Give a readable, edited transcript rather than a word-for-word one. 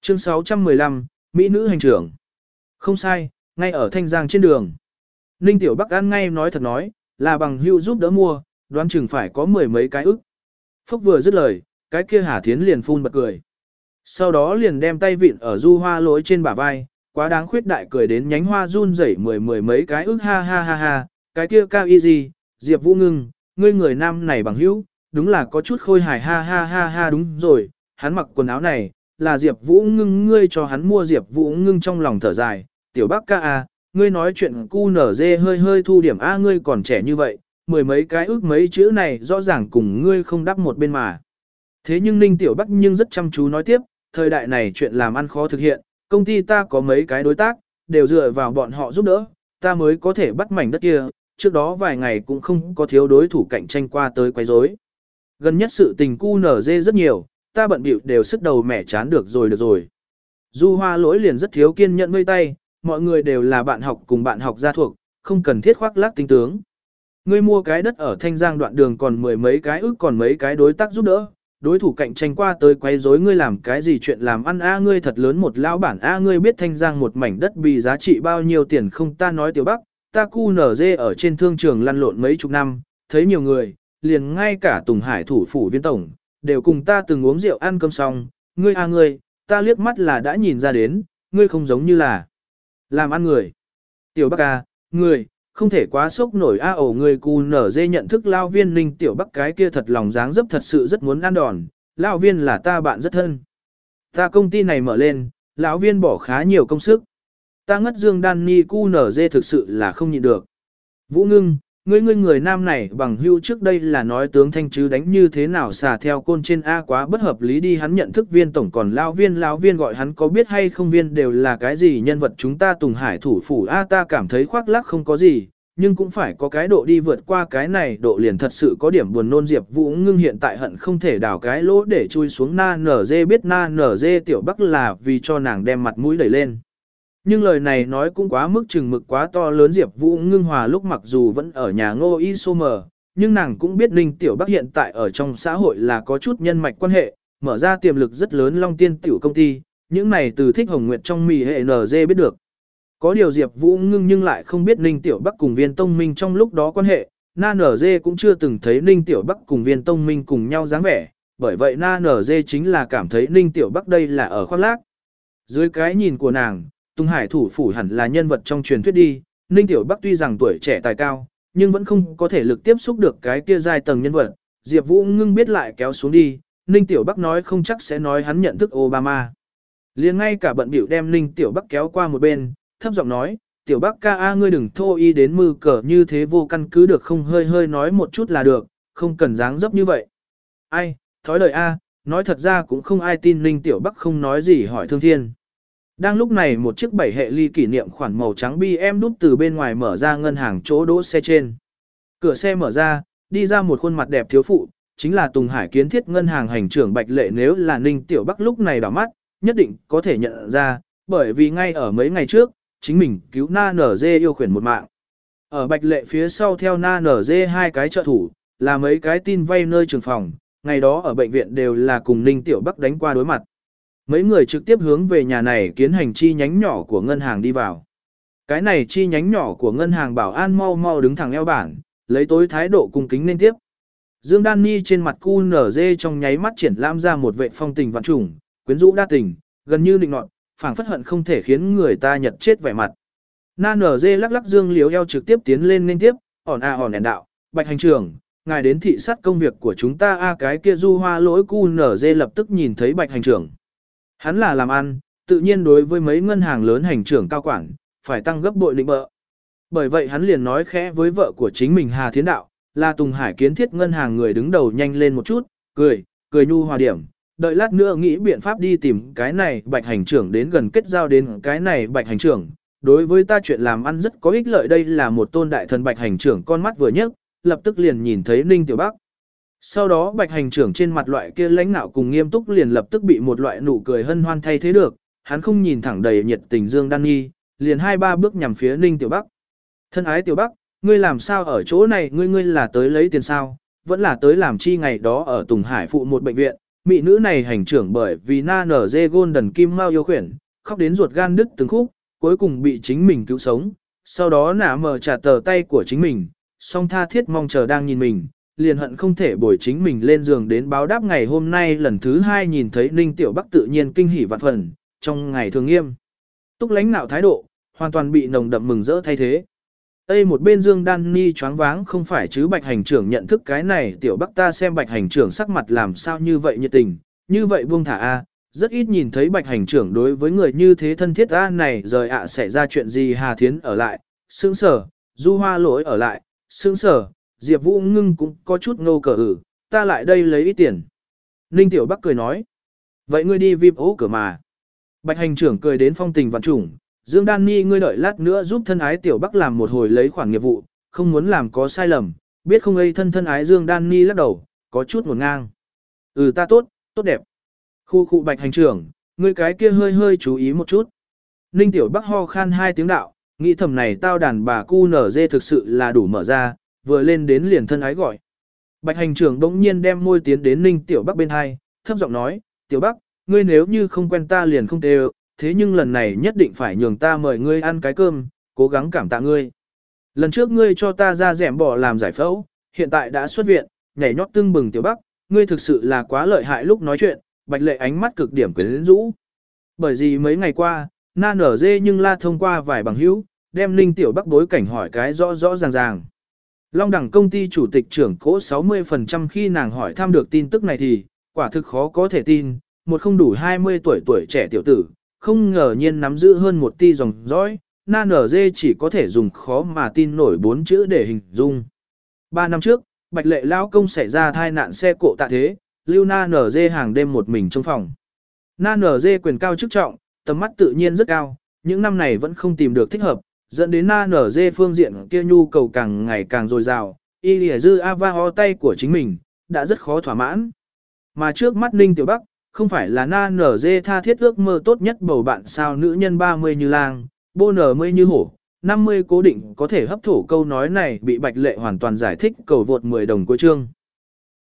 Chương 615, Mỹ nữ hành trưởng. Không sai, ngay ở Thanh Giang trên đường. Ninh Tiểu Bắc ăn ngay nói thật nói, là bằng hưu giúp đỡ mua, đoán chừng phải có mười mấy cái ức. Phúc vừa dứt lời, cái kia Hà Thiến liền phun bật cười. Sau đó liền đem tay vịn ở Du Hoa Lỗi trên bả vai, quá đáng khuyết đại cười đến nhánh hoa run rẩy mười mấy cái ức ha ha ha ha, cái kia cao y gì, Diệp Vũ Ngưng, ngươi người nam này bằng hữu, đúng là có chút khôi hài ha ha ha ha đúng rồi, hắn mặc quần áo này, là Diệp Vũ Ngưng ngươi cho hắn mua Diệp Vũ Ngưng trong lòng thở dài, tiểu Bắc ca à, ngươi nói chuyện cu nở dê hơi hơi thu điểm a ngươi còn trẻ như vậy, mười mấy cái ức mấy chữ này rõ ràng cùng ngươi không đắp một bên mà. Thế nhưng Ninh Tiểu Bắc nhưng rất chăm chú nói tiếp, thời đại này chuyện làm ăn khó thực hiện, công ty ta có mấy cái đối tác, đều dựa vào bọn họ giúp đỡ, ta mới có thể bắt mảnh đất kia, trước đó vài ngày cũng không có thiếu đối thủ cạnh tranh qua tới quấy rối. Gần nhất sự tình cu nở dê rất nhiều, ta bận bịu đều sức đầu mẻ chán được rồi. Du Hoa Lỗi liền rất thiếu kiên nhẫn vây tay, mọi người đều là bạn học cùng bạn học gia thuộc, không cần thiết khoác lác tinh tướng. Ngươi mua cái đất ở Thanh Giang đoạn đường còn mười mấy cái ức còn mấy cái đối tác giúp đỡ, đối thủ cạnh tranh qua tới quấy rối ngươi làm cái gì chuyện làm ăn a ngươi thật lớn một lão bản a ngươi biết Thanh Giang một mảnh đất bị giá trị bao nhiêu tiền không ta nói Tiểu Bắc, ta cu nở dê ở trên thương trường lăn lộn mấy chục năm, thấy nhiều người, liền ngay cả Tùng Hải thủ phủ viên tổng, đều cùng ta từng uống rượu ăn cơm xong, ngươi a ngươi, ta liếc mắt là đã nhìn ra đến, ngươi không giống như là làm ăn người. Tiểu Bắc a, ngươi, không thể quá sốc nổi a ổ người cu nở dê nhận thức lao viên Ninh Tiểu Bắc cái kia thật lòng dáng dấp thật sự rất muốn ăn đòn, lão viên là ta bạn rất thân. Ta công ty này mở lên, lão viên bỏ khá nhiều công sức. Ta ngất dương đan ni cu nở dê thực sự là không nhịn được. Vũ Ngưng, ngươi người nam này bằng hưu trước đây là nói tướng thanh chứ đánh như thế nào xả theo côn trên A quá bất hợp lý đi hắn nhận thức viên tổng còn lão viên gọi hắn có biết hay không viên đều là cái gì nhân vật chúng ta Tùng Hải thủ phủ A ta cảm thấy khoác lác không có gì, nhưng cũng phải có cái độ đi vượt qua cái này độ liền thật sự có điểm buồn nôn Diệp Vũ Ngưng hiện tại hận không thể đào cái lỗ để chui xuống na nở dê biết na nở dê Tiểu Bắc là vì cho nàng đem mặt mũi đẩy lên. Nhưng lời này nói cũng quá mức chừng mực quá to lớn Diệp Vũ Ngưng hòa lúc mặc dù vẫn ở nhà Ngô Y Sô Mờ, nhưng nàng cũng biết Ninh Tiểu Bắc hiện tại ở trong xã hội là có chút nhân mạch quan hệ, mở ra tiềm lực rất lớn Long Tiên tiểu công ty, những này từ Thích Hồng Nguyệt trong mì hệ NG biết được. Có điều Diệp Vũ Ngưng nhưng lại không biết Ninh Tiểu Bắc cùng Viên Tông Minh trong lúc đó quan hệ, Na NG cũng chưa từng thấy Ninh Tiểu Bắc cùng Viên Tông Minh cùng nhau dáng vẻ, bởi vậy Na NG chính là cảm thấy Ninh Tiểu Bắc đây là ở khoác lác. Dưới cái nhìn của nàng, Tùng Hải thủ phủ hẳn là nhân vật trong truyền thuyết đi, Ninh Tiểu Bắc tuy rằng tuổi trẻ tài cao, nhưng vẫn không có thể lực tiếp xúc được cái kia giai tầng nhân vật. Diệp Vũ Ngưng biết lại kéo xuống đi, Ninh Tiểu Bắc nói không chắc sẽ nói hắn nhận thức Obama. Liền ngay cả bận bịu đem Ninh Tiểu Bắc kéo qua một bên, thấp giọng nói, Tiểu Bắc ca a ngươi đừng thô y đến mư cờ như thế vô căn cứ được không hơi hơi nói một chút là được, không cần dáng dấp như vậy. Ai, thói đời a, nói thật ra cũng không ai tin Ninh Tiểu Bắc không nói gì hỏi Thương Thiên. Đang lúc này một chiếc 7 hệ ly kỷ niệm khoản màu trắng BM đút từ bên ngoài mở ra ngân hàng chỗ đỗ xe trên. Cửa xe mở ra, đi ra một khuôn mặt đẹp thiếu phụ, chính là Tùng Hải kiến thiết ngân hàng hành trưởng Bạch Lệ nếu là Ninh Tiểu Bắc lúc này đảo mắt, nhất định có thể nhận ra, bởi vì ngay ở mấy ngày trước, chính mình cứu Na Nở Dê yêu khuyển một mạng. Ở Bạch Lệ phía sau theo Na Nở Dê hai cái trợ thủ, là mấy cái tin vay nơi trường phòng, ngày đó ở bệnh viện đều là cùng Ninh Tiểu Bắc đánh qua đối mặt. Mấy người trực tiếp hướng về nhà này kiến hành chi nhánh nhỏ của ngân hàng đi vào. Cái này chi nhánh nhỏ của ngân hàng bảo an mau mau đứng thẳng eo bản, lấy tối thái độ cung kính nên tiếp. Dương Đan Ni trên mặt cu nở dê trong nháy mắt triển lãm ra một vệ phong tình vạn trùng, quyến rũ đa tình, gần như định nọt, phảng phất hận không thể khiến người ta nhật chết vẻ mặt. Na nở dê lắc lắc dương liếu eo trực tiếp tiến lên nên tiếp, ỏn đèn đạo, Bạch hành trưởng, ngài đến thị sát công việc của chúng ta a cái kia Du Hoa Lỗi cu nở dê lập tức nhìn thấy Bạch hành trưởng. Hắn là làm ăn, tự nhiên đối với mấy ngân hàng lớn hành trưởng cao quản, phải tăng gấp bội định bợ. Bởi vậy hắn liền nói khẽ với vợ của chính mình Hà Thiến Đạo, là Tùng Hải kiến thiết ngân hàng người đứng đầu nhanh lên một chút, cười nhu hòa điểm, đợi lát nữa nghĩ biện pháp đi tìm cái này Bạch hành trưởng đến gần kết giao đến cái này Bạch hành trưởng. Đối với ta chuyện làm ăn rất có ích lợi đây là một tôn đại thần Bạch hành trưởng con mắt vừa nhấc, lập tức liền nhìn thấy Ninh Tiểu Bắc. Sau đó Bạch hành trưởng trên mặt loại kia lãnh nạo cùng nghiêm túc liền lập tức bị một loại nụ cười hân hoan thay thế được, hắn không nhìn thẳng đầy nhiệt tình Dương Đan Nhi, liền 2-3 bước nhằm phía Ninh Tiểu Bắc. Thân ái Tiểu Bắc, ngươi làm sao ở chỗ này ngươi là tới lấy tiền sao, vẫn là tới làm chi ngày đó ở Tùng Hải phụ một bệnh viện, mỹ nữ này hành trưởng bởi vì na nở dê Golden Kim Mao yêu khuyển, khóc đến ruột gan đứt từng khúc, cuối cùng bị chính mình cứu sống. Sau đó nả mở trả tờ tay của chính mình, song tha thiết mong chờ đang nhìn mình, liền hận không thể bồi chính mình lên giường đến báo đáp. Ngày hôm nay lần thứ 2 nhìn thấy Ninh Tiểu Bắc tự nhiên kinh hỉ vạn phần, trong ngày thường nghiêm túc lãnh nạo thái độ, hoàn toàn bị nồng đậm mừng rỡ thay thế. Ê, một bên Dương Đan Ni choáng váng không phải chứ. Bạch hành trưởng nhận thức cái này Tiểu Bắc ta xem Bạch hành trưởng sắc mặt làm sao như vậy nhiệt tình, như vậy buông thả a, rất ít nhìn thấy Bạch hành trưởng đối với người như thế thân thiết a. Này rời ạ xảy ra chuyện gì? Hà Thiến ở lại, sững sờ, Du Hoa Lỗi ở lại, sững sờ, Diệp Vũ Ngưng cũng có chút ngô cờ ta lại đây lấy ít tiền. Ninh Tiểu Bắc cười nói, vậy ngươi đi VIP ố cửa mà. Bạch hành trưởng cười đến phong tình vạn trùng, Dương Đan Ni ngươi đợi lát nữa giúp thân ái Tiểu Bắc làm một hồi lấy khoản nghiệp vụ, không muốn làm có sai lầm, biết không ấy thân ái. Dương Đan Ni lắc đầu, có chút ngổn ngang. Ta tốt, tốt đẹp. Khu Bạch hành trưởng, ngươi cái kia hơi chú ý một chút. Ninh Tiểu Bắc ho khan 2 tiếng đạo, nghĩ thầm này tao đàn bà cu nở dê thực sự là đủ mở ra, vừa lên đến liền thân ái gọi. Bạch hành trưởng bỗng nhiên đem môi tiến đến Ninh Tiểu Bắc bên hai, thấp giọng nói, Tiểu Bắc, ngươi nếu như không quen ta liền không đều, thế nhưng lần này nhất định phải nhường ta mời ngươi ăn cái cơm, cố gắng cảm tạ ngươi. Lần trước ngươi cho ta ra dẻm bỏ làm giải phẫu, hiện tại đã xuất viện, nhảy nhót tưng bừng Tiểu Bắc, ngươi thực sự là quá lợi hại. Lúc nói chuyện, Bạch Lệ ánh mắt cực điểm quyến rũ. Bởi vì mấy ngày qua, na nở dê nhưng la thông qua vài bằng hữu, đem Ninh Tiểu Bắc bối cảnh hỏi cái rõ ràng. Long Đẳng công ty chủ tịch trưởng cố 60% khi nàng hỏi thăm được tin tức này thì, quả thực khó có thể tin, một không đủ 20 tuổi trẻ tiểu tử, không ngờ nhiên nắm giữ hơn một ti dòng dõi, na nở dê chỉ có thể dùng khó mà tin nổi 4 chữ để hình dung. 3 năm trước, Bạch Lệ lão công xảy ra tai nạn xe cộ tạ thế, lưu na nở dê hàng đêm một mình trong phòng. Na nở dê quyền cao chức trọng, tầm mắt tự nhiên rất cao, những năm này vẫn không tìm được thích hợp, dẫn đến na nở dê phương diện kia nhu cầu càng ngày càng dồi dào, y lìa dư ava ho tay của chính mình, đã rất khó thỏa mãn. Mà trước mắt Ninh Tiểu Bắc, không phải là na nở dê tha thiết ước mơ tốt nhất bầu bạn sao. Nữ nhân 30 như lang, bô nở mươi như hổ, 50 cố định có thể hấp thụ. Câu nói này bị Bạch Lệ hoàn toàn giải thích. Cầu vượt 10 đồng cuối chương.